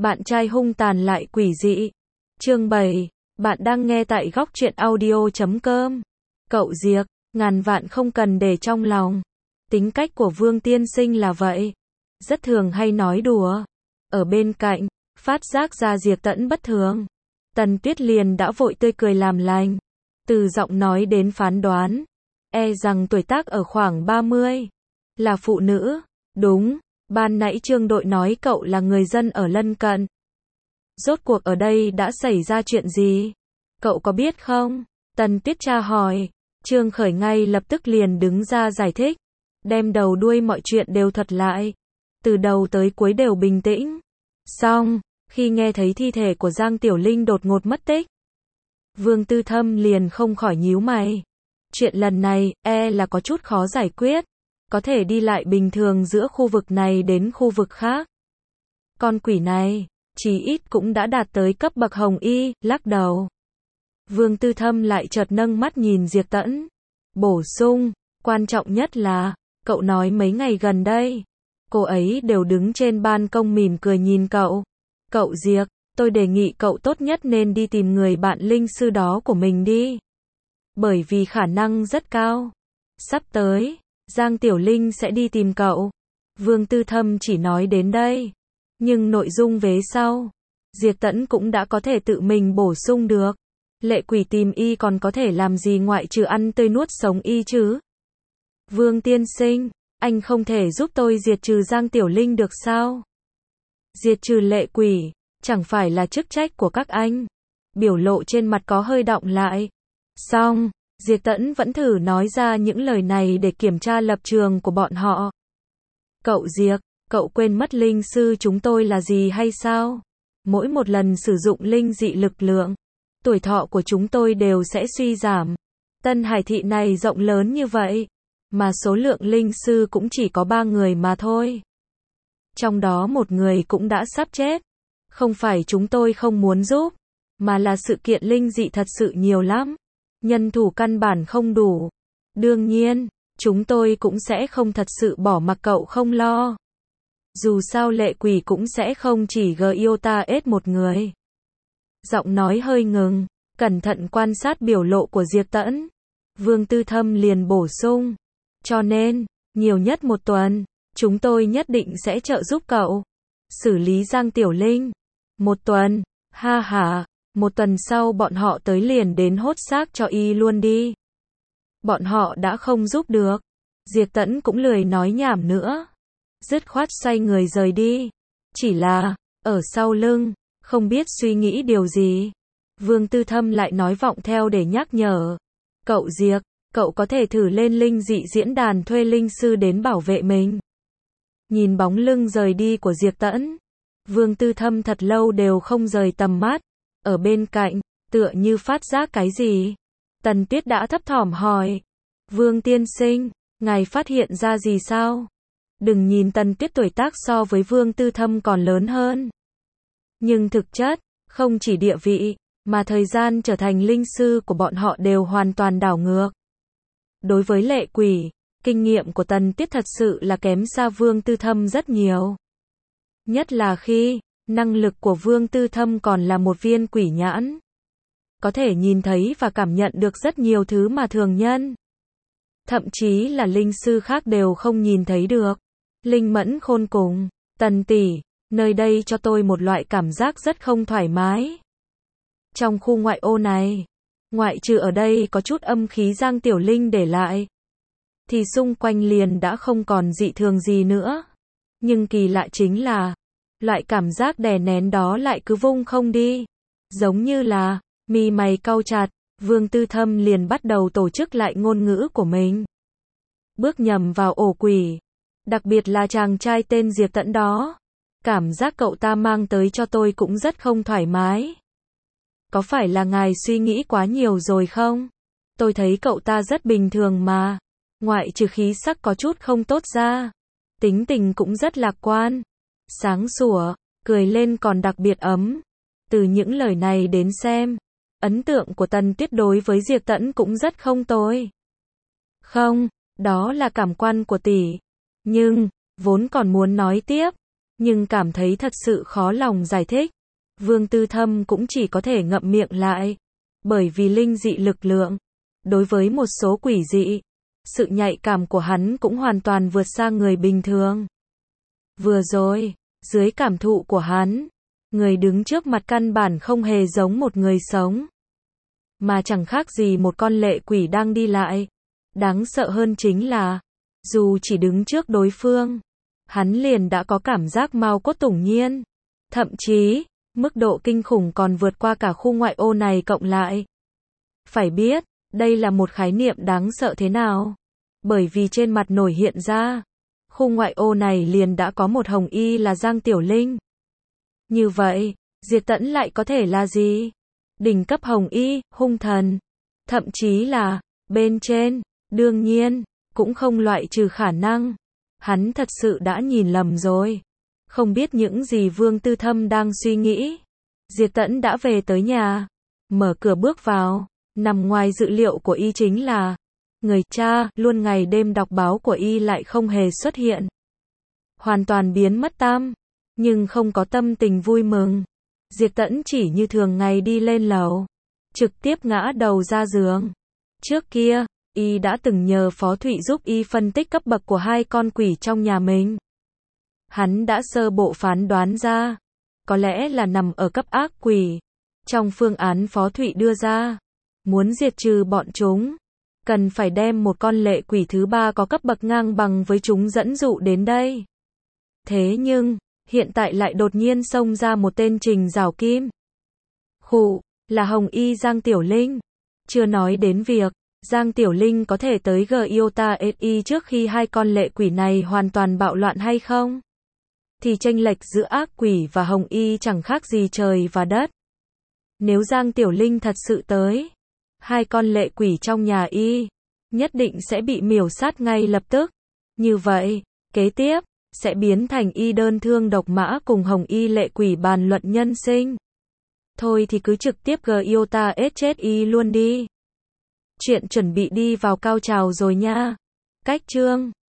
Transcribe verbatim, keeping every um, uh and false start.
Bạn trai hung tàn lại quỷ dị. Chương bảy. Bạn đang nghe tại góc truyện audio chấm com. Cậu Diệc, ngàn vạn không cần để trong lòng. Tính cách của Vương tiên sinh là vậy. Rất thường hay nói đùa. Ở bên cạnh, phát giác ra Diệc Tẫn bất thường. Tần Tuyết liền đã vội tươi cười làm lành. Từ giọng nói đến phán đoán, e rằng tuổi tác ở khoảng ba mươi. Là phụ nữ. Đúng, ban nãy Trương đội nói cậu là người dân ở lân cận. Rốt cuộc ở đây đã xảy ra chuyện gì? Cậu có biết không? Tần Tuyết tra hỏi. Trương Khởi ngay lập tức liền đứng ra giải thích. Đem đầu đuôi mọi chuyện đều thuật lại. Từ đầu tới cuối đều bình tĩnh. Xong, khi nghe thấy thi thể của Giang Tiểu Linh đột ngột mất tích, Vương Tư Thâm liền không khỏi nhíu mày. Chuyện lần này, e là có chút khó giải quyết. Có thể đi lại bình thường giữa khu vực này đến khu vực khác. Con quỷ này, chí ít cũng đã đạt tới cấp bậc hồng y, lắc đầu. Vương Tư Thâm lại chợt nâng mắt nhìn Diệc Tẫn. Bổ sung, quan trọng nhất là, cậu nói mấy ngày gần đây, cô ấy đều đứng trên ban công mỉm cười nhìn cậu. Cậu Diệc, tôi đề nghị cậu tốt nhất nên đi tìm người bạn linh sư đó của mình đi. Bởi vì khả năng rất cao. Sắp tới, Giang Tiểu Linh sẽ đi tìm cậu. Vương Tư Thâm chỉ nói đến đây. Nhưng nội dung vế sau, Diệc Tẫn cũng đã có thể tự mình bổ sung được. Lệ quỷ tìm y còn có thể làm gì ngoại trừ ăn tươi nuốt sống y chứ? Vương tiên sinh, anh không thể giúp tôi diệt trừ Giang Tiểu Linh được sao? Diệt trừ lệ quỷ, chẳng phải là chức trách của các anh. Biểu lộ trên mặt có hơi đọng lại. Xong, Diệc Tẫn vẫn thử nói ra những lời này để kiểm tra lập trường của bọn họ. Cậu Diệc, cậu quên mất linh sư chúng tôi là gì hay sao? Mỗi một lần sử dụng linh dị lực lượng, tuổi thọ của chúng tôi đều sẽ suy giảm. Tân Hải thị này rộng lớn như vậy, mà số lượng linh sư cũng chỉ có ba người mà thôi. Trong đó một người cũng đã sắp chết. Không phải chúng tôi không muốn giúp, mà là sự kiện linh dị thật sự nhiều lắm. Nhân thủ căn bản không đủ. Đương nhiên, chúng tôi cũng sẽ không thật sự bỏ mặc cậu không lo. Dù sao lệ quỷ cũng sẽ không chỉ gờ yêu ta ết một người. Giọng nói hơi ngừng, cẩn thận quan sát biểu lộ của Diệc Tẫn. Vương Tư Thâm liền bổ sung. Cho nên, nhiều nhất một tuần, chúng tôi nhất định sẽ trợ giúp cậu xử lý Giang Tiểu Linh. Một tuần, ha ha, một tuần sau bọn họ tới liền đến hốt xác cho y luôn đi. Bọn họ đã không giúp được. Diệc Tẫn cũng lười nói nhảm nữa. Dứt khoát xoay người rời đi. Chỉ là, ở sau lưng, không biết suy nghĩ điều gì. Vương Tư Thâm lại nói vọng theo để nhắc nhở. Cậu Diệc, cậu có thể thử lên linh dị diễn đàn thuê linh sư đến bảo vệ mình. Nhìn bóng lưng rời đi của Diệc Tẫn, Vương Tư Thâm thật lâu đều không rời tầm mắt. Ở bên cạnh, tựa như phát giác cái gì. Tần Tuyết đã thấp thỏm hỏi. Vương tiên sinh, ngài phát hiện ra gì sao? Đừng nhìn Tần Tuyết tuổi tác so với Vương Tư Thâm còn lớn hơn. Nhưng thực chất, không chỉ địa vị, mà thời gian trở thành linh sư của bọn họ đều hoàn toàn đảo ngược. Đối với lệ quỷ, kinh nghiệm của Tần Tuyết thật sự là kém xa Vương Tư Thâm rất nhiều. Nhất là khi, năng lực của Vương Tư Thâm còn là một viên quỷ nhãn. Có thể nhìn thấy và cảm nhận được rất nhiều thứ mà thường nhân, thậm chí là linh sư khác đều không nhìn thấy được. Linh mẫn khôn cùng. Tần tỷ, nơi đây cho tôi một loại cảm giác rất không thoải mái. Trong khu ngoại ô này, ngoại trừ ở đây có chút âm khí Giang Tiểu Linh để lại, thì xung quanh liền đã không còn dị thường gì nữa. Nhưng kỳ lạ chính là, loại cảm giác đè nén đó lại cứ vung không đi. Giống như là, mi mày cau chặt, Vương Tư Thâm liền bắt đầu tổ chức lại ngôn ngữ của mình. Bước nhầm vào ổ quỷ. Đặc biệt là chàng trai tên Diệc Tẫn đó. Cảm giác cậu ta mang tới cho tôi cũng rất không thoải mái. Có phải là ngài suy nghĩ quá nhiều rồi không? Tôi thấy cậu ta rất bình thường mà. Ngoại trừ khí sắc có chút không tốt ra, tính tình cũng rất lạc quan, sáng sủa, cười lên còn đặc biệt ấm. Từ những lời này đến xem, ấn tượng của Tần Tuyết đối với Diệc Tẫn cũng rất không tồi. Không, đó là cảm quan của tỷ. Nhưng, vốn còn muốn nói tiếp, nhưng cảm thấy thật sự khó lòng giải thích. Vương Tư Thâm cũng chỉ có thể ngậm miệng lại, bởi vì linh dị lực lượng, đối với một số quỷ dị, sự nhạy cảm của hắn cũng hoàn toàn vượt xa người bình thường. Vừa rồi, dưới cảm thụ của hắn, người đứng trước mặt căn bản không hề giống một người sống, mà chẳng khác gì một con lệ quỷ đang đi lại. Đáng sợ hơn chính là, dù chỉ đứng trước đối phương, hắn liền đã có cảm giác mao cốt tủng nhiên. Thậm chí, mức độ kinh khủng còn vượt qua cả khu ngoại ô này cộng lại. Phải biết, đây là một khái niệm đáng sợ thế nào. Bởi vì trên mặt nổi hiện ra, khu ngoại ô này liền đã có một hồng y là Giang Tiểu Linh. Như vậy, Diệt Tẫn lại có thể là gì? Đỉnh cấp hồng y, hung thần. Thậm chí là, bên trên, đương nhiên, cũng không loại trừ khả năng. Hắn thật sự đã nhìn lầm rồi. Không biết những gì Vương Tư Thâm đang suy nghĩ. Diệt Tẫn đã về tới nhà. Mở cửa bước vào. Nằm ngoài dự liệu của y chính là người cha luôn ngày đêm đọc báo của y lại không hề xuất hiện. Hoàn toàn biến mất tam. Nhưng không có tâm tình vui mừng. Diệt Tẫn chỉ như thường ngày đi lên lầu. Trực tiếp ngã đầu ra giường. Trước kia, y đã từng nhờ Phó Thụy giúp y phân tích cấp bậc của hai con quỷ trong nhà mình. Hắn đã sơ bộ phán đoán ra, có lẽ là nằm ở cấp ác quỷ. Trong phương án Phó Thụy đưa ra, muốn diệt trừ bọn chúng, cần phải đem một con lệ quỷ thứ ba có cấp bậc ngang bằng với chúng dẫn dụ đến đây. Thế nhưng, hiện tại lại đột nhiên xông ra một tên Trình Giảo Kim. Khụ, là Hồng Y Giang Tiểu Linh. Chưa nói đến việc, Giang Tiểu Linh có thể tới Giota ét i trước khi hai con lệ quỷ này hoàn toàn bạo loạn hay không? Thì chênh lệch giữa ác quỷ và Hồng Y chẳng khác gì trời và đất. Nếu Giang Tiểu Linh thật sự tới, hai con lệ quỷ trong nhà y, nhất định sẽ bị miểu sát ngay lập tức. Như vậy, kế tiếp, sẽ biến thành y đơn thương độc mã cùng Hồng Y lệ quỷ bàn luận nhân sinh. Thôi thì cứ trực tiếp Giota ét chết y luôn đi. Chuyện chuẩn bị đi vào cao trào rồi nha. Cách chương